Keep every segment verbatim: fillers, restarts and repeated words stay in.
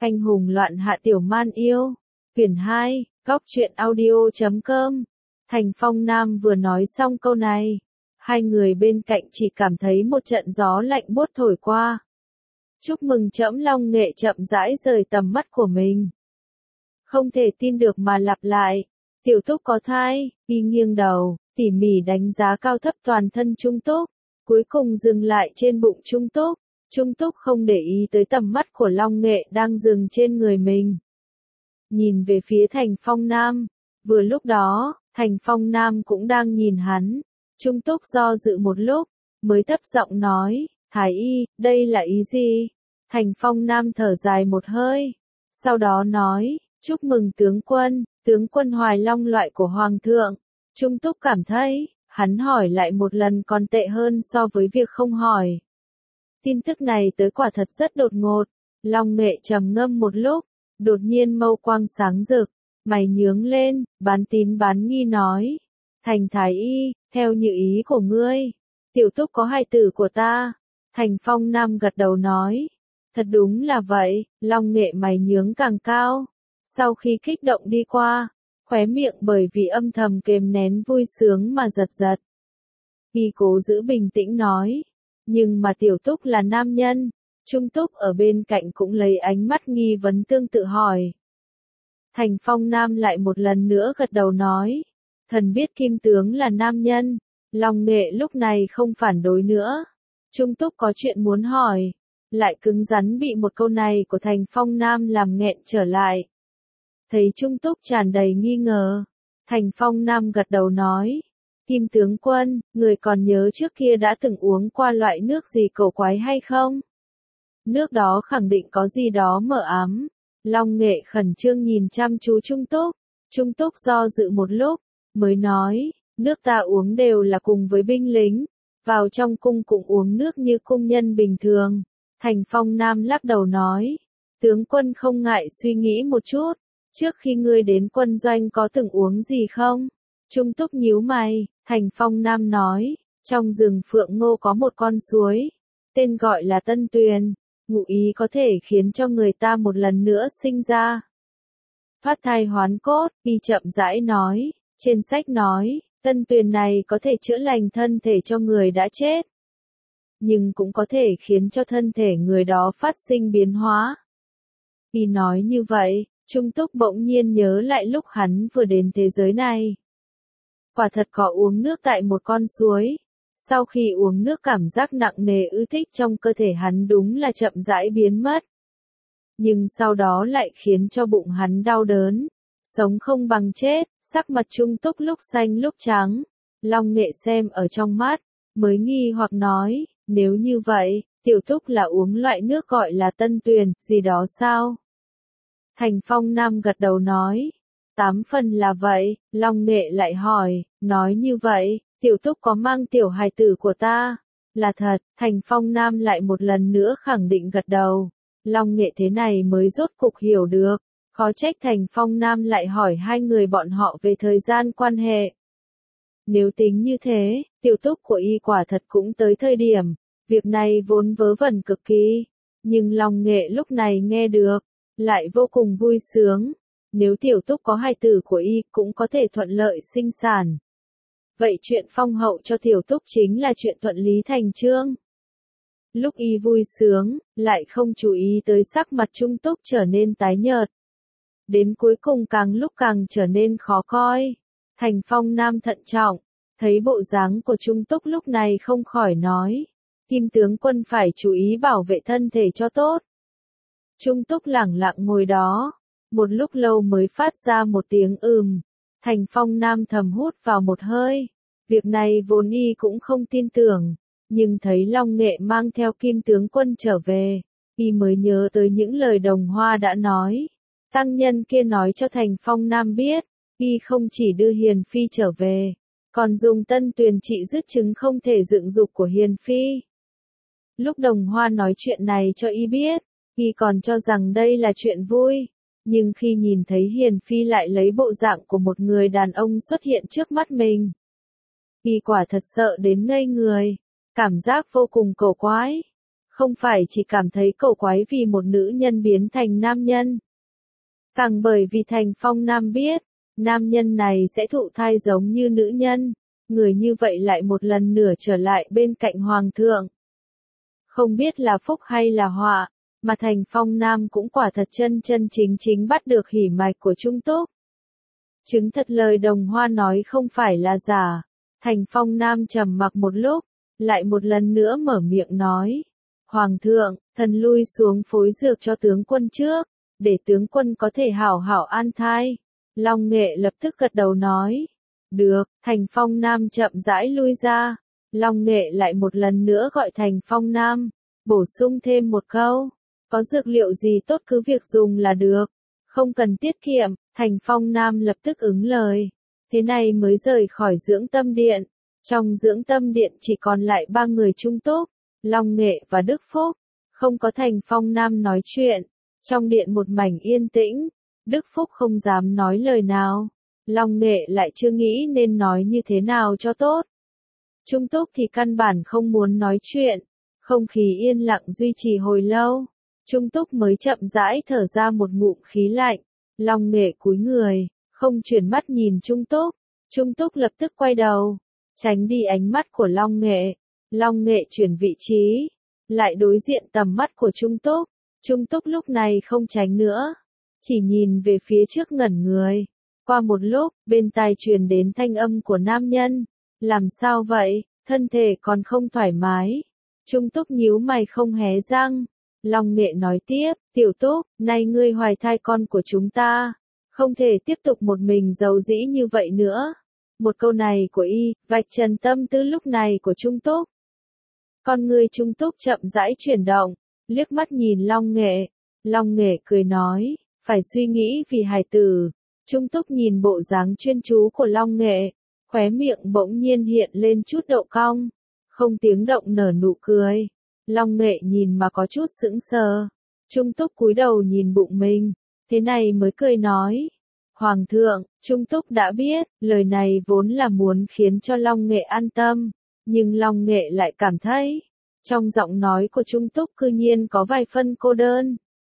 Anh hùng loạn hạ tiểu man yêu. Quyển hai, góc truyện audio chấm com. Thành Phong Nam vừa nói xong câu này, hai người bên cạnh chỉ cảm thấy một trận gió lạnh buốt thổi qua. Chúc mừng trẫm Long Nghệ chậm rãi rời tầm mắt của mình. Không thể tin được mà lặp lại. Tiểu Túc có thai, y nghiêng đầu, tỉ mỉ đánh giá cao thấp toàn thân Trung Túc, cuối cùng dừng lại trên bụng Trung Túc. Trung Túc không để ý tới tầm mắt của Long Nghệ đang dừng trên người mình. Nhìn về phía Thành Phong Nam, vừa lúc đó, Thành Phong Nam cũng đang nhìn hắn. Trung Túc do dự một lúc, mới thấp giọng nói, Thái y, đây là ý gì? Thành Phong Nam thở dài một hơi, sau đó nói, chúc mừng tướng quân, tướng quân Hoài Long loại của Hoàng thượng. Trung Túc cảm thấy, hắn hỏi lại một lần còn tệ hơn so với việc không hỏi. Tin tức này tới quả thật rất đột ngột. Long Nghệ trầm ngâm một lúc, đột nhiên mâu quang sáng rực, mày nhướng lên, bán tín bán nghi nói. Thành Thái y, theo như ý của ngươi, Tiểu Túc có hài tử của ta. Thành Phong Nam gật đầu nói. Thật đúng là vậy. Long Nghệ mày nhướng càng cao. Sau khi kích động đi qua, khóe miệng bởi vì âm thầm kềm nén vui sướng mà giật giật. Y cố giữ bình tĩnh nói. Nhưng mà Tiểu Túc là nam nhân. Trung Túc ở bên cạnh cũng lấy ánh mắt nghi vấn tương tự hỏi. Thành Phong Nam lại một lần nữa gật đầu nói. Thần biết Kim tướng là nam nhân. Long Nghệ lúc này không phản đối nữa. Trung Túc có chuyện muốn hỏi. Lại cứng rắn bị một câu này của Thành Phong Nam làm nghẹn trở lại. Thấy Trung Túc tràn đầy nghi ngờ. Thành Phong Nam gật đầu nói. Kim tướng quân, người còn nhớ trước kia đã từng uống qua loại nước gì cổ quái hay không? Nước đó khẳng định có gì đó mờ ám. Long Nghệ khẩn trương nhìn chăm chú Trung Túc. Trung Túc do dự một lúc, mới nói, nước ta uống đều là cùng với binh lính. Vào trong cung cũng uống nước như cung nhân bình thường. Thành Phong Nam lắc đầu nói, tướng quân không ngại suy nghĩ một chút. Trước khi ngươi đến quân doanh có từng uống gì không? Trung Túc nhíu mày. Thành Phong Nam nói, trong rừng Phượng Ngô có một con suối, tên gọi là Tân Tuyền, ngụ ý có thể khiến cho người ta một lần nữa sinh ra. Thoát thai hoán cốt, y chậm rãi nói, trên sách nói, Tân Tuyền này có thể chữa lành thân thể cho người đã chết, nhưng cũng có thể khiến cho thân thể người đó phát sinh biến hóa. Y nói như vậy, Trung Túc bỗng nhiên nhớ lại lúc hắn vừa đến thế giới này. Quả thật có uống nước tại một con suối. Sau khi uống nước cảm giác nặng nề ư thích trong cơ thể hắn đúng là chậm rãi biến mất. Nhưng sau đó lại khiến cho bụng hắn đau đớn. Sống không bằng chết, sắc mặt Trung Túc lúc xanh lúc trắng. Long Nghệ xem ở trong mắt, mới nghi hoặc nói, nếu như vậy, Tiểu Túc là uống loại nước gọi là Tân Tuyền, gì đó sao? Thành Phong Nam gật đầu nói. Tám phần là vậy. Long Nghệ lại hỏi, nói như vậy, Tiểu Túc có mang tiểu hài tử của ta? Là thật. Thành Phong Nam lại một lần nữa khẳng định gật đầu. Long Nghệ thế này mới rốt cục hiểu được. Khó trách Thành Phong Nam lại hỏi hai người bọn họ về thời gian quan hệ. Nếu tính như thế, Tiểu Túc của y quả thật cũng tới thời điểm. Việc này vốn vớ vẩn cực kỳ. Nhưng Long Nghệ lúc này nghe được, lại vô cùng vui sướng. Nếu Tiểu Túc có hài tử của y cũng có thể thuận lợi sinh sản. Vậy chuyện phong hậu cho Tiểu Túc chính là chuyện thuận lý thành chương. Lúc y vui sướng, lại không chú ý tới sắc mặt Trung Túc trở nên tái nhợt. Đến cuối cùng càng lúc càng trở nên khó coi. Thành Phong Nam thận trọng, thấy bộ dáng của Trung Túc lúc này không khỏi nói. Kim tướng quân phải chú ý bảo vệ thân thể cho tốt. Trung Túc lẳng lặng ngồi đó. Một lúc lâu mới phát ra một tiếng ừm. Thành Phong Nam thầm hút vào một hơi. Việc này vốn y cũng không tin tưởng. Nhưng thấy Long Nghệ mang theo Kim tướng quân trở về. Y mới nhớ tới những lời Đồng Hoa đã nói. Tăng nhân kia nói cho Thành Phong Nam biết. Y không chỉ đưa Hiền Phi trở về. Còn dùng Tân Tuyền trị dứt chứng không thể dựng dục của Hiền Phi. Lúc Đồng Hoa nói chuyện này cho y biết. Y còn cho rằng đây là chuyện vui. Nhưng khi nhìn thấy Hiền Phi lại lấy bộ dạng của một người đàn ông xuất hiện trước mắt mình. Y quả thật sợ đến ngây người. Cảm giác vô cùng cổ quái. Không phải chỉ cảm thấy cổ quái vì một nữ nhân biến thành nam nhân. Càng bởi vì Thành Phong Nam biết, nam nhân này sẽ thụ thai giống như nữ nhân, người như vậy lại một lần nữa trở lại bên cạnh Hoàng thượng. Không biết là phúc hay là họa, mà Thành Phong Nam cũng quả thật chân chân chính chính bắt được hỉ mạch của Trung Túc. Chứng thật lời Đồng Hoa nói không phải là giả. Thành Phong Nam trầm mặc một lúc, lại một lần nữa mở miệng nói. Hoàng thượng, thần lui xuống phối dược cho tướng quân trước, để tướng quân có thể hảo hảo an thai. Long Nghệ lập tức gật đầu nói. Được, Thành Phong Nam chậm rãi lui ra. Long Nghệ lại một lần nữa gọi Thành Phong Nam, bổ sung thêm một câu. Có dược liệu gì tốt cứ việc dùng là được, không cần tiết kiệm. Thành Phong Nam lập tức ứng lời. Thế này mới rời khỏi dưỡng tâm điện. Trong dưỡng tâm điện chỉ còn lại ba người Trung Túc, Long Nghệ và Đức Phúc. Không có Thành Phong Nam nói chuyện. Trong điện một mảnh yên tĩnh. Đức Phúc không dám nói lời nào. Long Nghệ lại chưa nghĩ nên nói như thế nào cho tốt. Trung Túc thì căn bản không muốn nói chuyện. Không khí yên lặng duy trì hồi lâu. Trung Túc mới chậm rãi thở ra một ngụm khí lạnh. Long Nghệ cúi người, không chuyển mắt nhìn Trung Túc. Trung Túc lập tức quay đầu, tránh đi ánh mắt của Long Nghệ. Long Nghệ chuyển vị trí, lại đối diện tầm mắt của Trung Túc. Trung Túc lúc này không tránh nữa, chỉ nhìn về phía trước ngẩn người. Qua một lúc, bên tai truyền đến thanh âm của nam nhân. Làm sao vậy, thân thể còn không thoải mái. Trung Túc nhíu mày không hé răng. Long Nghệ nói tiếp, Tiểu Túc, nay ngươi hoài thai con của chúng ta, không thể tiếp tục một mình giàu dĩ như vậy nữa. Một câu này của y, vạch trần tâm tư lúc này của Trung Túc. Con ngươi Trung Túc chậm rãi chuyển động, liếc mắt nhìn Long Nghệ. Long Nghệ cười nói, phải suy nghĩ vì hài tử. Trung Túc nhìn bộ dáng chuyên chú của Long Nghệ, khóe miệng bỗng nhiên hiện lên chút độ cong, không tiếng động nở nụ cười. Long Nghệ nhìn mà có chút sững sờ. Trung Túc cúi đầu nhìn bụng mình, thế này mới cười nói. Hoàng thượng, Trung Túc đã biết, lời này vốn là muốn khiến cho Long Nghệ an tâm, nhưng Long Nghệ lại cảm thấy, trong giọng nói của Trung Túc cư nhiên có vài phân cô đơn.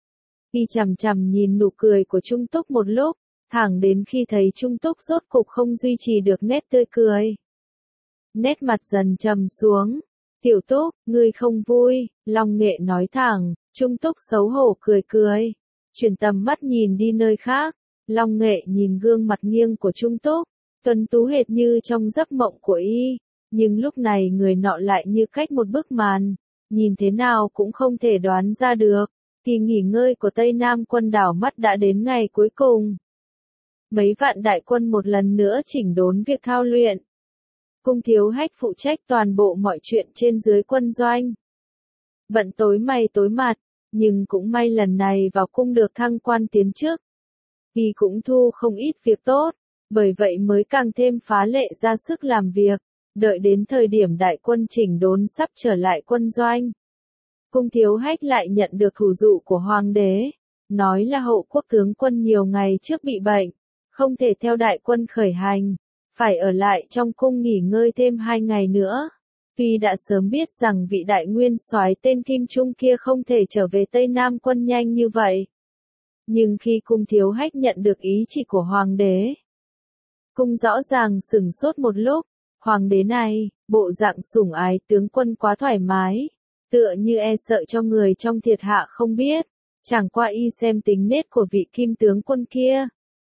Y chằm chằm nhìn nụ cười của Trung Túc một lúc, thẳng đến khi thấy Trung Túc rốt cục không duy trì được nét tươi cười. Nét mặt dần trầm xuống. Tiểu Túc, ngươi không vui, Long Nghệ nói thẳng. Trung Túc xấu hổ cười cười, chuyển tầm mắt nhìn đi nơi khác. Long Nghệ nhìn gương mặt nghiêng của Trung Túc, tuấn tú hệt như trong giấc mộng của y, nhưng lúc này người nọ lại như cách một bức màn, nhìn thế nào cũng không thể đoán ra được. Kỳ nghỉ ngơi của Tây Nam quân đảo mắt đã đến ngày cuối cùng. Mấy vạn đại quân một lần nữa chỉnh đốn việc thao luyện. Cung Thiếu Hách phụ trách toàn bộ mọi chuyện trên dưới quân doanh. Bận tối mày tối mặt, nhưng cũng may lần này vào cung được thăng quan tiến chức. Y cũng thu không ít việc tốt, bởi vậy mới càng thêm phá lệ ra sức làm việc, đợi đến thời điểm đại quân chỉnh đốn sắp trở lại quân doanh. Cung Thiếu Hách lại nhận được thủ dụ của Hoàng đế, nói là Hậu Quốc tướng quân nhiều ngày trước bị bệnh, không thể theo đại quân khởi hành, phải ở lại trong cung nghỉ ngơi thêm hai ngày nữa. Tuy đã sớm biết rằng vị đại nguyên soái tên Kim Trung kia không thể trở về Tây Nam quân nhanh như vậy. Nhưng khi Cung Thiếu Hách nhận được ý chỉ của Hoàng đế, cung rõ ràng sửng sốt một lúc. Hoàng đế này, bộ dạng sủng ái tướng quân quá thoải mái, tựa như e sợ cho người trong thiệt hạ không biết, chẳng qua y xem tính nết của vị Kim tướng quân kia.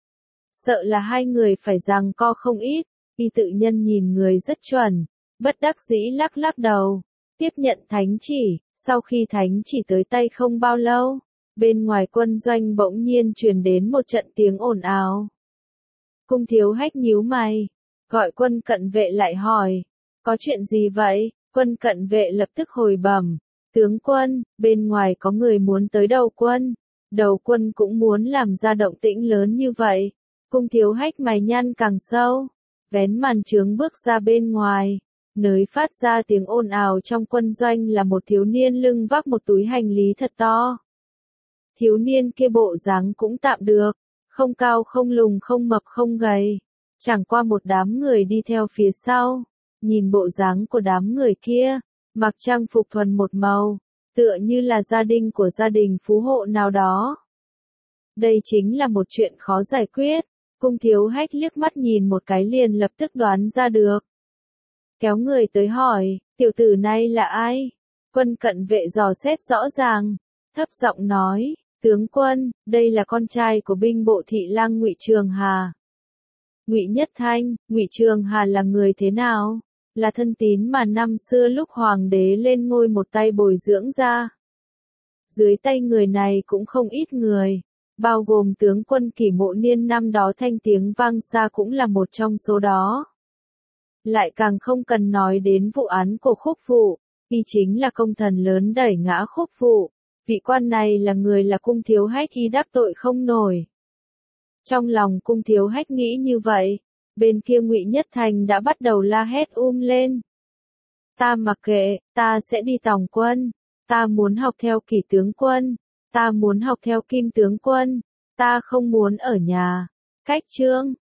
Sợ là hai người phải giằng co không ít, y tự nhân nhìn người rất chuẩn, bất đắc dĩ lắc lắc đầu, tiếp nhận thánh chỉ. Sau khi thánh chỉ tới tay không bao lâu, bên ngoài quân doanh bỗng nhiên truyền đến một trận tiếng ồn ào. Cung Thiếu Hách nhíu mày, gọi quân cận vệ lại hỏi, có chuyện gì vậy? Quân cận vệ lập tức hồi bẩm, tướng quân, bên ngoài có người muốn tới đầu quân, đầu quân cũng muốn làm ra động tĩnh lớn như vậy. Cung Thiếu Hách mày nhăn càng sâu, vén màn trướng bước ra bên ngoài, nơi phát ra tiếng ồn ào trong quân doanh là một thiếu niên lưng vác một túi hành lý thật to. Thiếu niên kia bộ dáng cũng tạm được, không cao không lùn không mập không gầy, chẳng qua một đám người đi theo phía sau. Nhìn bộ dáng của đám người kia, mặc trang phục thuần một màu, tựa như là gia đình của gia đình phú hộ nào đó. Đây chính là một chuyện khó giải quyết, Cung Thiếu Hách liếc mắt nhìn một cái liền lập tức đoán ra được. Kéo người tới hỏi, tiểu tử này là ai? Quân cận vệ dò xét rõ ràng, thấp giọng nói, tướng quân, đây là con trai của binh bộ thị lang Ngụy Trường Hà. Ngụy Nhất Thanh, Ngụy Trường Hà là người thế nào? Là thân tín mà năm xưa lúc hoàng đế lên ngôi một tay bồi dưỡng ra. Dưới tay người này cũng không ít người, bao gồm tướng quân Kỷ Mộ Niên năm đó thanh tiếng vang xa cũng là một trong số đó. Lại càng không cần nói đến vụ án của Khúc Phụ, y chính là công thần lớn đẩy ngã Khúc Phụ, vị quan này là người là Cung Thiếu Hách y đáp tội không nổi. Trong lòng Cung Thiếu Hách nghĩ như vậy, bên kia Ngụy Nhất Thành đã bắt đầu la hét um lên. Ta mặc kệ, ta sẽ đi tòng quân, ta muốn học theo Kỷ tướng quân, ta muốn học theo Kim tướng quân, ta không muốn ở nhà. Cách chương